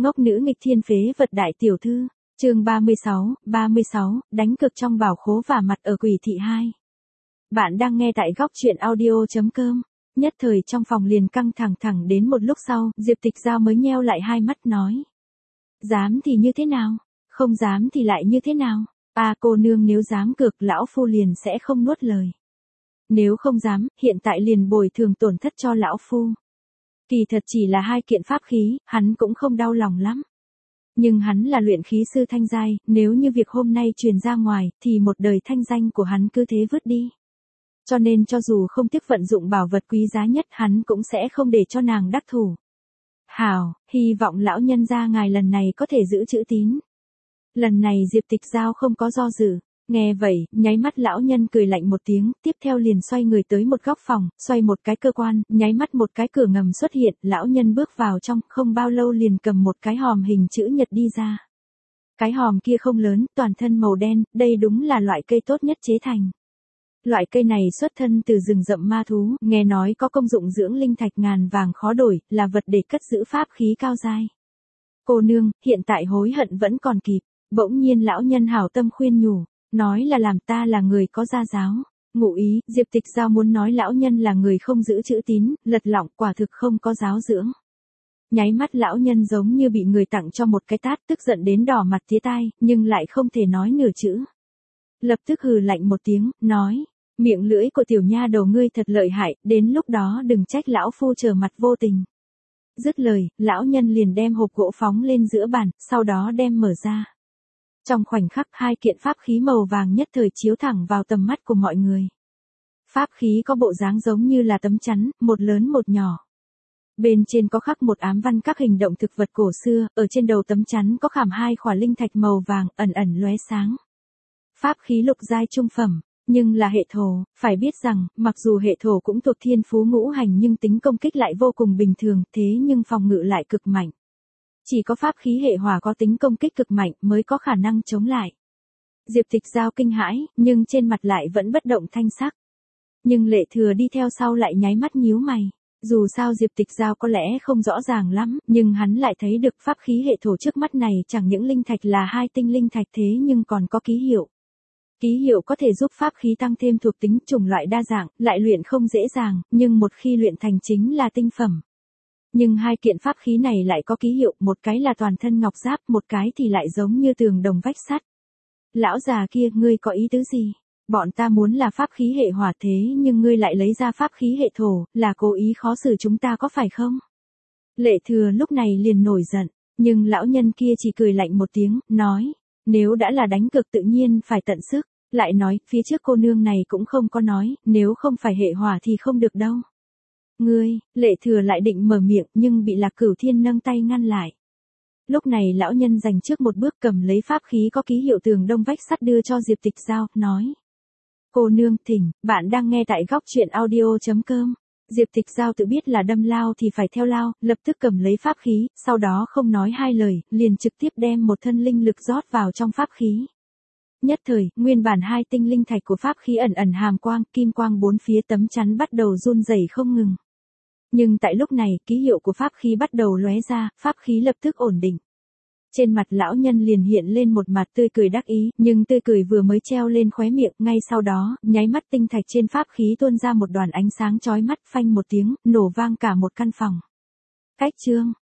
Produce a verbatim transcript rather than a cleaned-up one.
Ngốc nữ nghịch thiên phế vật đại tiểu thư, chương ba mươi sáu, ba mươi sáu, đánh cược trong bảo khố và mặt ở quỷ thị hai. Bạn đang nghe tại góc truyện audio.com. Nhất thời trong phòng liền căng thẳng thẳng đến một lúc sau, Diệp Tịch Giao mới nheo lại hai mắt nói. Dám thì như thế nào? Không dám thì lại như thế nào? À cô nương nếu dám cược lão phu liền sẽ không nuốt lời. Nếu không dám, hiện tại liền bồi thường tổn thất cho lão phu. Kỳ thật chỉ là hai kiện pháp khí, hắn cũng không đau lòng lắm. Nhưng hắn là luyện khí sư thanh giai, nếu như việc hôm nay truyền ra ngoài, thì một đời thanh danh của hắn cứ thế vứt đi. Cho nên cho dù không tiếc vận dụng bảo vật quý giá nhất, hắn cũng sẽ không để cho nàng đắc thủ. Hảo, hy vọng lão nhân gia ngài lần này có thể giữ chữ tín. Lần này Diệp Tịch Giao không có do dự. Nghe vậy, nháy mắt lão nhân cười lạnh một tiếng, tiếp theo liền xoay người tới một góc phòng, xoay một cái cơ quan, nháy mắt một cái cửa ngầm xuất hiện, lão nhân bước vào trong, không bao lâu liền cầm một cái hòm hình chữ nhật đi ra. Cái hòm kia không lớn, toàn thân màu đen, đây đúng là loại cây tốt nhất chế thành. Loại cây này xuất thân từ rừng rậm ma thú, nghe nói có công dụng dưỡng linh thạch ngàn vàng khó đổi, là vật để cất giữ pháp khí cao giai. Cô nương, hiện tại hối hận vẫn còn kịp, bỗng nhiên lão nhân hảo tâm khuyên nhủ. Nói là làm ta là người có gia giáo. Ngụ ý, Diệp Tịch Giao muốn nói lão nhân là người không giữ chữ tín, lật lọng quả thực không có giáo dưỡng. Nháy mắt lão nhân giống như bị người tặng cho một cái tát, tức giận đến đỏ mặt tía tai, nhưng lại không thể nói nửa chữ. Lập tức hừ lạnh một tiếng, nói, miệng lưỡi của tiểu nha đầu ngươi thật lợi hại, đến lúc đó đừng trách lão phu trở mặt vô tình. Dứt lời, lão nhân liền đem hộp gỗ phóng lên giữa bàn, sau đó đem mở ra. Trong khoảnh khắc hai kiện pháp khí màu vàng nhất thời chiếu thẳng vào tầm mắt của mọi người. Pháp khí có bộ dáng giống như là tấm chắn, một lớn một nhỏ. Bên trên có khắc một ám văn các hình động thực vật cổ xưa, ở trên đầu tấm chắn có khảm hai khỏa linh thạch màu vàng ẩn ẩn lóe sáng. Pháp khí lục giai trung phẩm, nhưng là hệ thổ, phải biết rằng, mặc dù hệ thổ cũng thuộc thiên phú ngũ hành nhưng tính công kích lại vô cùng bình thường, thế nhưng phòng ngự lại cực mạnh. Chỉ có pháp khí hệ hỏa có tính công kích cực mạnh mới có khả năng chống lại. Diệp Tịch Giao kinh hãi, nhưng trên mặt lại vẫn bất động thanh sắc. Nhưng Lệ Thừa đi theo sau lại nháy mắt nhíu mày. Dù sao Diệp Tịch Giao có lẽ không rõ ràng lắm, nhưng hắn lại thấy được pháp khí hệ thổ trước mắt này chẳng những linh thạch là hai tinh linh thạch thế nhưng còn có ký hiệu. Ký hiệu có thể giúp pháp khí tăng thêm thuộc tính chủng loại đa dạng, lại luyện không dễ dàng, nhưng một khi luyện thành chính là tinh phẩm. Nhưng hai kiện pháp khí này lại có ký hiệu, một cái là toàn thân ngọc giáp, một cái thì lại giống như tường đồng vách sắt. Lão già kia, ngươi có ý tứ gì? Bọn ta muốn là pháp khí hệ hỏa thế nhưng ngươi lại lấy ra pháp khí hệ thổ, là cố ý khó xử chúng ta có phải không? Lệ Thừa lúc này liền nổi giận, nhưng lão nhân kia chỉ cười lạnh một tiếng, nói, nếu đã là đánh cược tự nhiên phải tận sức, lại nói, phía trước cô nương này cũng không có nói, nếu không phải hệ hỏa thì không được đâu. Ngươi, Lệ Thừa lại định mở miệng nhưng bị Lạc Cửu Thiên nâng tay ngăn lại. Lúc này lão nhân dành trước một bước cầm lấy pháp khí có ký hiệu tường đông vách sắt đưa cho Diệp Tịch Giao, nói. Cô nương thỉnh, bạn đang nghe tại góc truyện audio.com. Diệp Tịch Giao tự biết là đâm lao thì phải theo lao, lập tức cầm lấy pháp khí, sau đó không nói hai lời, liền trực tiếp đem một thân linh lực rót vào trong pháp khí. Nhất thời, nguyên bản hai tinh linh thạch của pháp khí ẩn ẩn hàm quang, kim quang bốn phía tấm chắn bắt đầu run rẩy không ngừng. Nhưng tại lúc này, ký hiệu của pháp khí bắt đầu lóe ra, pháp khí lập tức ổn định. Trên mặt lão nhân liền hiện lên một mặt tươi cười đắc ý, nhưng tươi cười vừa mới treo lên khóe miệng, ngay sau đó, nháy mắt tinh thạch trên pháp khí tuôn ra một đoàn ánh sáng chói mắt, phanh một tiếng, nổ vang cả một căn phòng. Cách chương,